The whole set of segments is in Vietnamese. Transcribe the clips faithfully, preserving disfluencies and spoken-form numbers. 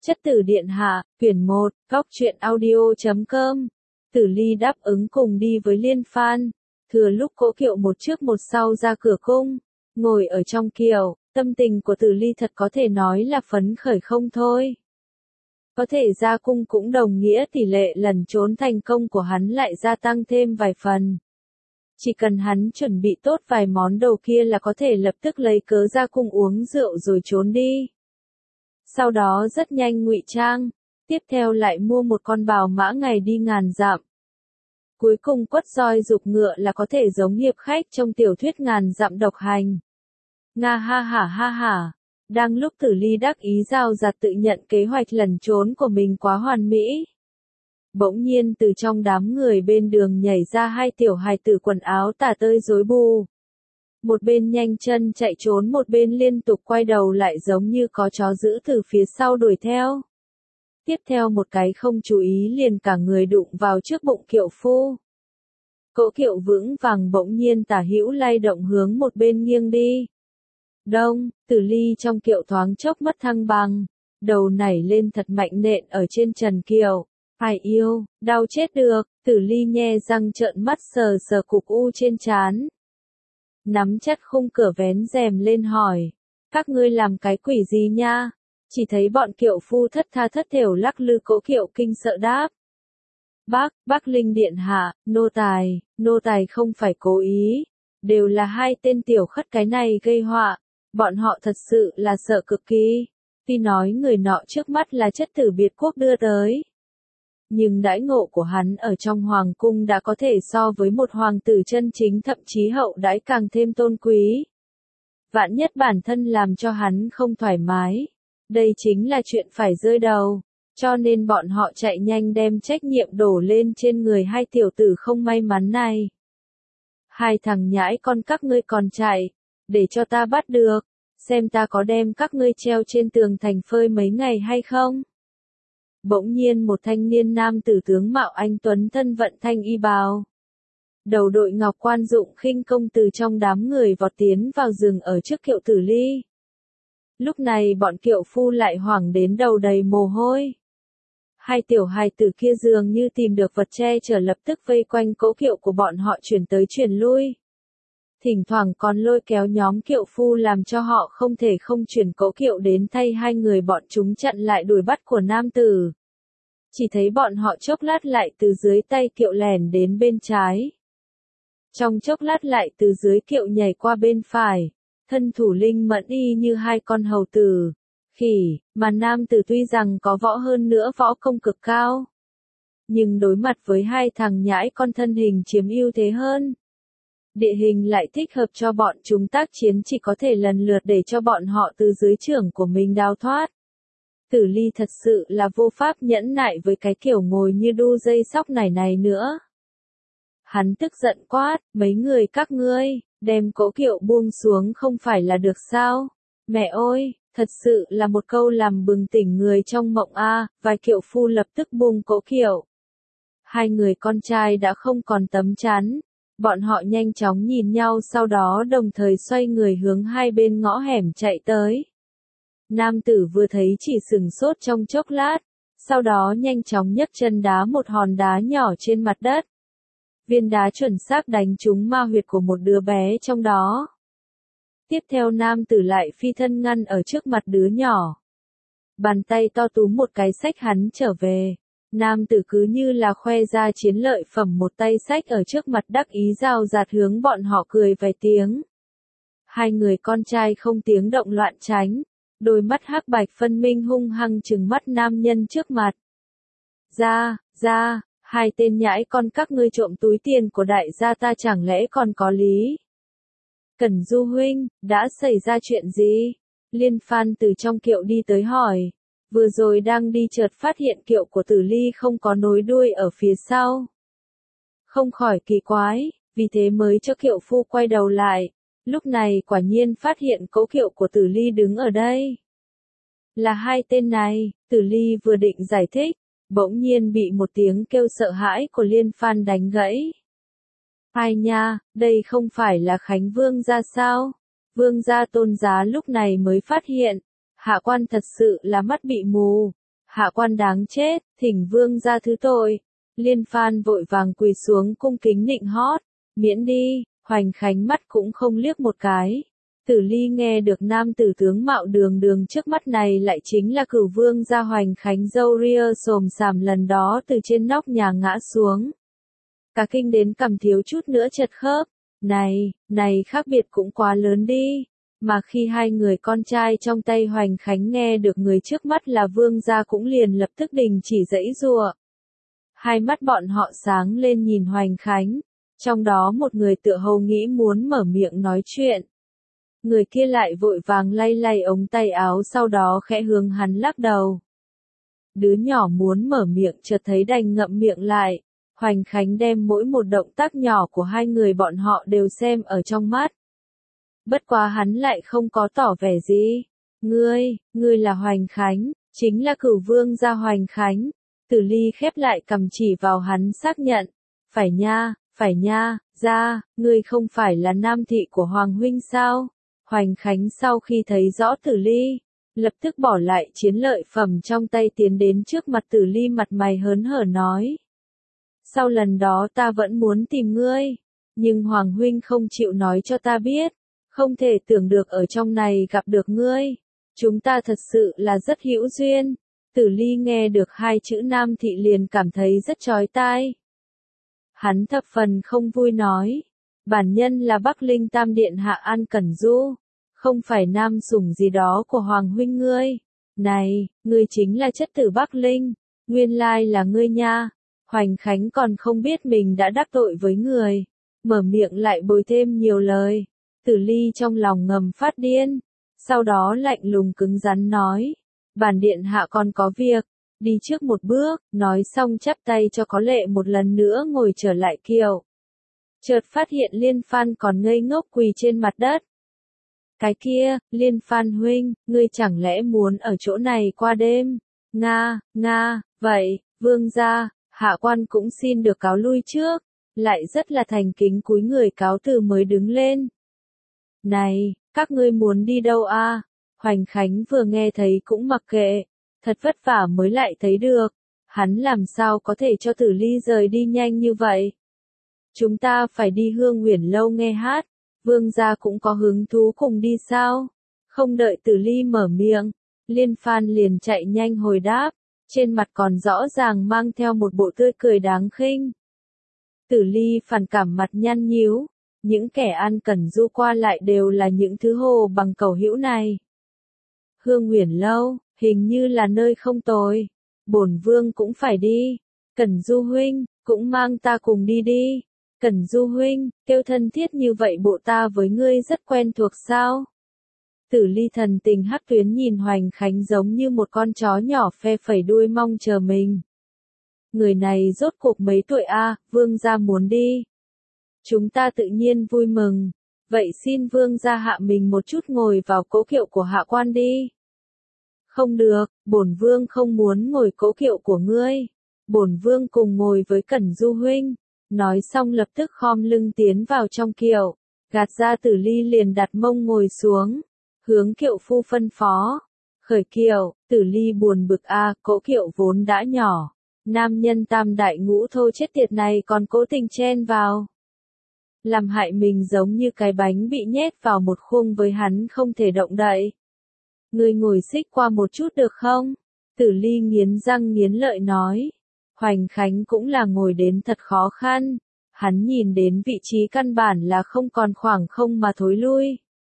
Chất tử điện hạ, quyển một, góc truyện audio chấm com. Tử Ly đáp ứng cùng đi với Liên Phan, thừa lúc Cỗ Kiệu một trước một sau ra cửa cung, ngồi ở trong kiệu, tâm tình của Tử Ly thật có thể nói là phấn khởi không thôi. Có thể ra cung cũng đồng nghĩa tỷ lệ lần trốn thành công của hắn lại gia tăng thêm vài phần. Chỉ cần hắn chuẩn bị tốt vài món đồ kia là có thể lập tức lấy cớ ra cung uống rượu rồi trốn đi. Sau đó rất nhanh ngụy trang, tiếp theo lại mua một con bào mã ngày đi ngàn dặm. Cuối cùng quất roi giục ngựa là có thể giống hiệp khách trong tiểu thuyết ngàn dặm độc hành. Nga ha hả ha hả, đang lúc Tử Ly đắc ý rào rạt tự nhận kế hoạch lẩn trốn của mình quá hoàn mỹ. Bỗng nhiên từ trong đám người bên đường nhảy ra hai tiểu hài tử quần áo tả tơi rối bù. Một bên nhanh chân chạy trốn, một bên liên tục quay đầu lại giống như có chó dữ từ phía sau đuổi theo. Tiếp theo một cái không chú ý liền cả người đụng vào trước bụng kiệu phu. Cỗ kiệu vững vàng bỗng nhiên tả hữu lay động hướng một bên nghiêng đi. Đông, Tử Ly trong kiệu thoáng chốc mất thăng bằng, đầu nảy lên thật mạnh nện ở trên trần kiệu. Ai yêu, đau chết được, Tử Ly nhe răng trợn mắt sờ sờ cục u trên trán. Nắm chặt khung cửa vén rèm lên hỏi, các ngươi làm cái quỷ gì nha? Chỉ thấy bọn kiệu phu thất tha thất thểu lắc lư cỗ kiệu kinh sợ đáp. Bác, bác Linh điện hạ, nô tài, nô tài không phải cố ý, đều là hai tên tiểu khất cái này gây họa, bọn họ thật sự là sợ cực kỳ. Tuy nói người nọ trước mắt là chất tử biệt quốc đưa tới, nhưng đãi ngộ của hắn ở trong hoàng cung đã có thể so với một hoàng tử chân chính, thậm chí hậu đãi càng thêm tôn quý. Vạn nhất bản thân làm cho hắn không thoải mái, đây chính là chuyện phải rơi đầu, cho nên bọn họ chạy nhanh đem trách nhiệm đổ lên trên người hai tiểu tử không may mắn này. Hai thằng nhãi con các ngươi còn chạy, để cho ta bắt được, xem ta có đem các ngươi treo trên tường thành phơi mấy ngày hay không. Bỗng nhiên một thanh niên nam tử tướng mạo anh tuấn, thân vận thanh y bào, đầu đội ngọc quan, dụng khinh công từ trong đám người vọt tiến vào rừng ở trước kiệu Tử Ly. Lúc này bọn kiệu phu lại hoảng đến đầu đầy mồ hôi. Hai tiểu hài tử kia dường như tìm được vật che chở, lập tức vây quanh cỗ kiệu của bọn họ chuyển tới chuyển lui. Thỉnh thoảng còn lôi kéo nhóm kiệu phu làm cho họ không thể không chuyển cỗ kiệu đến thay hai người bọn chúng chặn lại đuổi bắt của nam tử. Chỉ thấy bọn họ chốc lát lại từ dưới tay kiệu lẻn đến bên trái. Trong chốc lát lại từ dưới kiệu nhảy qua bên phải, thân thủ linh mẫn y như hai con hầu tử, khỉ, mà nam tử tuy rằng có võ hơn nữa võ công cực cao, nhưng đối mặt với hai thằng nhãi con thân hình chiếm ưu thế hơn. Địa hình lại thích hợp cho bọn chúng tác chiến, chỉ có thể lần lượt để cho bọn họ từ dưới chưởng của mình đào thoát. Tử Ly thật sự là vô pháp nhẫn nại với cái kiểu ngồi như đu dây sóc này này nữa. Hắn tức giận quát, mấy người các ngươi, đem cỗ kiệu buông xuống không phải là được sao? Mẹ ơi, thật sự là một câu làm bừng tỉnh người trong mộng a. Vài kiệu phu lập tức buông cỗ kiệu. Hai người con trai đã không còn tấm chắn. Bọn họ nhanh chóng nhìn nhau, sau đó đồng thời xoay người hướng hai bên ngõ hẻm chạy tới. Nam tử vừa thấy chỉ sừng sốt trong chốc lát, sau đó nhanh chóng nhấc chân đá một hòn đá nhỏ trên mặt đất. Viên đá chuẩn xác đánh trúng ma huyệt của một đứa bé trong đó. Tiếp theo nam tử lại phi thân ngăn ở trước mặt đứa nhỏ. Bàn tay to túm một cái xách hắn trở về. Nam tử cứ như là khoe ra chiến lợi phẩm, một tay xách ở trước mặt đắc ý rào rạt hướng bọn họ cười vài tiếng. Hai người con trai không tiếng động loạn tránh, đôi mắt hắc bạch phân minh hung hăng trừng mắt nam nhân trước mặt. Ra, ra, hai tên nhãi con các ngươi trộm túi tiền của đại gia ta chẳng lẽ còn có lý? Cẩn Du huynh, đã xảy ra chuyện gì? Liên Phan từ trong kiệu đi tới hỏi. Vừa rồi đang đi chợt phát hiện kiệu của Tử Ly không có nối đuôi ở phía sau. Không khỏi kỳ quái, vì thế mới cho kiệu phu quay đầu lại. Lúc này quả nhiên phát hiện cỗ kiệu của Tử Ly đứng ở đây. Là hai tên này, Tử Ly vừa định giải thích, bỗng nhiên bị một tiếng kêu sợ hãi của Liên Phan đánh gãy. Ai nha, đây không phải là Khánh Vương gia sao? Vương gia Tôn Giá lúc này mới phát hiện. Hạ quan thật sự là mắt bị mù, Hạ quan đáng chết, thỉnh vương gia thứ tội. Liên Phan vội vàng quỳ xuống cung kính nịnh hót, miễn đi. Hoành Khánh mắt cũng không liếc một cái. Tử Ly nghe được nam tử tướng mạo đường đường trước mắt này lại chính là Cửu vương gia Hoành Khánh, râu ria xồm xàm lần đó từ trên nóc nhà ngã xuống. Cả kinh đến cằm thiếu chút nữa chật khớp. Này, này khác biệt cũng quá lớn đi. Mà khi hai người con trai trong tay Hoành Khánh nghe được người trước mắt là vương gia cũng liền lập tức đình chỉ giãy giụa. Hai mắt bọn họ sáng lên nhìn Hoành Khánh, trong đó một người tựa hồ nghĩ muốn mở miệng nói chuyện. Người kia lại vội vàng lay lay ống tay áo sau đó khẽ hướng hắn lắc đầu. Đứa nhỏ muốn mở miệng chợt thấy đành ngậm miệng lại. Hoành Khánh đem mỗi một động tác nhỏ của hai người bọn họ đều xem ở trong mắt. Bất quá hắn lại không có tỏ vẻ gì. Ngươi, ngươi là Hoành Khánh, chính là Cửu vương gia Hoành Khánh. Tử Ly khép lại cằm chỉ vào hắn xác nhận. Phải nha, phải nha, ra, ngươi không phải là nam thị của Hoàng huynh sao? Hoành Khánh sau khi thấy rõ Tử Ly, lập tức bỏ lại chiến lợi phẩm trong tay tiến đến trước mặt Tử Ly, mặt mày hớn hở nói. Sau lần đó ta vẫn muốn tìm ngươi, nhưng Hoàng huynh không chịu nói cho ta biết, không thể tưởng được ở trong này gặp được ngươi. Chúng ta thật sự là rất hữu duyên. Tử Ly nghe được hai chữ nam thị liền cảm thấy rất chói tai. Hắn thập phần không vui nói, bản nhân là Bắc Linh Tam Điện Hạ An Cẩn Du, không phải nam sủng gì đó của Hoàng huynh ngươi. Này, ngươi chính là chất tử Bắc Linh, nguyên lai là ngươi nha. Hoành Khánh còn không biết mình đã đắc tội với người, mở miệng lại bồi thêm nhiều lời. Tử Ly trong lòng ngầm phát điên, sau đó lạnh lùng cứng rắn nói, bản điện hạ còn có việc, đi trước một bước, nói xong chắp tay cho có lệ một lần nữa ngồi trở lại kiệu. Chợt phát hiện Liên Phan còn ngây ngốc quỳ trên mặt đất. Cái kia, Liên Phan huynh, ngươi chẳng lẽ muốn ở chỗ này qua đêm? Nga, Nga, vậy, vương gia, hạ quan cũng xin được cáo lui trước, lại rất là thành kính cúi người cáo từ mới đứng lên. Này, các ngươi muốn đi đâu a? À? Hoành Khánh vừa nghe thấy cũng mặc kệ, thật vất vả mới lại thấy được, hắn làm sao có thể cho Tử Ly rời đi nhanh như vậy? Chúng ta phải đi Hương Huyền lâu nghe hát, vương gia cũng có hứng thú cùng đi sao? Không đợi Tử Ly mở miệng, Liên Phan liền chạy nhanh hồi đáp, trên mặt còn rõ ràng mang theo một bộ tươi cười đáng khinh. Tử Ly phản cảm mặt nhăn nhíu, những kẻ An Cẩn Du qua lại đều là những thứ hồ bằng cầu hữu này. Hương Huyền lâu, hình như là nơi không tồi, bổn vương cũng phải đi. Cẩn Du huynh, cũng mang ta cùng đi đi. Cẩn Du huynh, kêu thân thiết như vậy bộ ta với ngươi rất quen thuộc sao? Tử Ly thần tình hắc tuyến nhìn Hoành Khánh giống như một con chó nhỏ phe phẩy đuôi mong chờ mình. Người này rốt cuộc mấy tuổi a? À, vương gia muốn đi. Chúng ta tự nhiên vui mừng. Vậy xin vương gia hạ mình một chút ngồi vào cỗ kiệu của hạ quan đi. Không được, bổn vương không muốn ngồi cỗ kiệu của ngươi. Bổn vương cùng ngồi với Cẩn Du huynh. Nói xong lập tức khom lưng tiến vào trong kiệu, gạt ra Tử Ly liền đặt mông ngồi xuống, hướng kiệu phu phân phó. Khởi kiệu, Tử Ly buồn bực a, à, cỗ kiệu vốn đã nhỏ, nam nhân tam đại ngũ thô chết tiệt này còn cố tình chen vào. Làm hại mình giống như cái bánh bị nhét vào một khung với hắn không thể động đậy. Ngươi ngồi xích qua một chút được không? Tử Ly nghiến răng nghiến lợi nói. Hoành Khánh cũng là ngồi đến thật khó khăn, hắn nhìn đến vị trí căn bản là không còn khoảng không mà thối lui.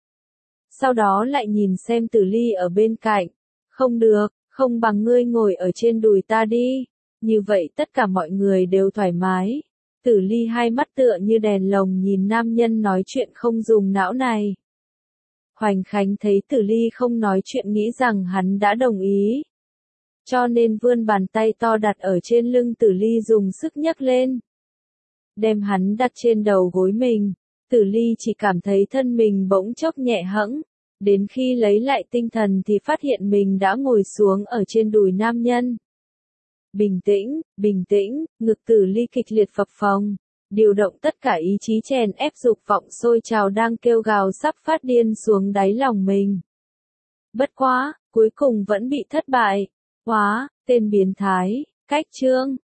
Sau đó lại nhìn xem Tử Ly ở bên cạnh, không được, không bằng ngươi ngồi ở trên đùi ta đi, như vậy tất cả mọi người đều thoải mái. Tử Ly hai mắt tựa như đèn lồng nhìn nam nhân nói chuyện không dùng não này. Hoành Khánh thấy Tử Ly không nói chuyện nghĩ rằng hắn đã đồng ý. Cho nên vươn bàn tay to đặt ở trên lưng Tử Ly dùng sức nhấc lên. Đem hắn đặt trên đầu gối mình, Tử Ly chỉ cảm thấy thân mình bỗng chốc nhẹ hẫng, đến khi lấy lại tinh thần thì phát hiện mình đã ngồi xuống ở trên đùi nam nhân. Bình tĩnh, bình tĩnh, ngực Tử Ly kịch liệt phập phồng, điều động tất cả ý chí chèn ép dục vọng sôi trào đang kêu gào sắp phát điên xuống đáy lòng mình. Bất quá, cuối cùng vẫn bị thất bại. Quá, Tên biến thái, cách chương.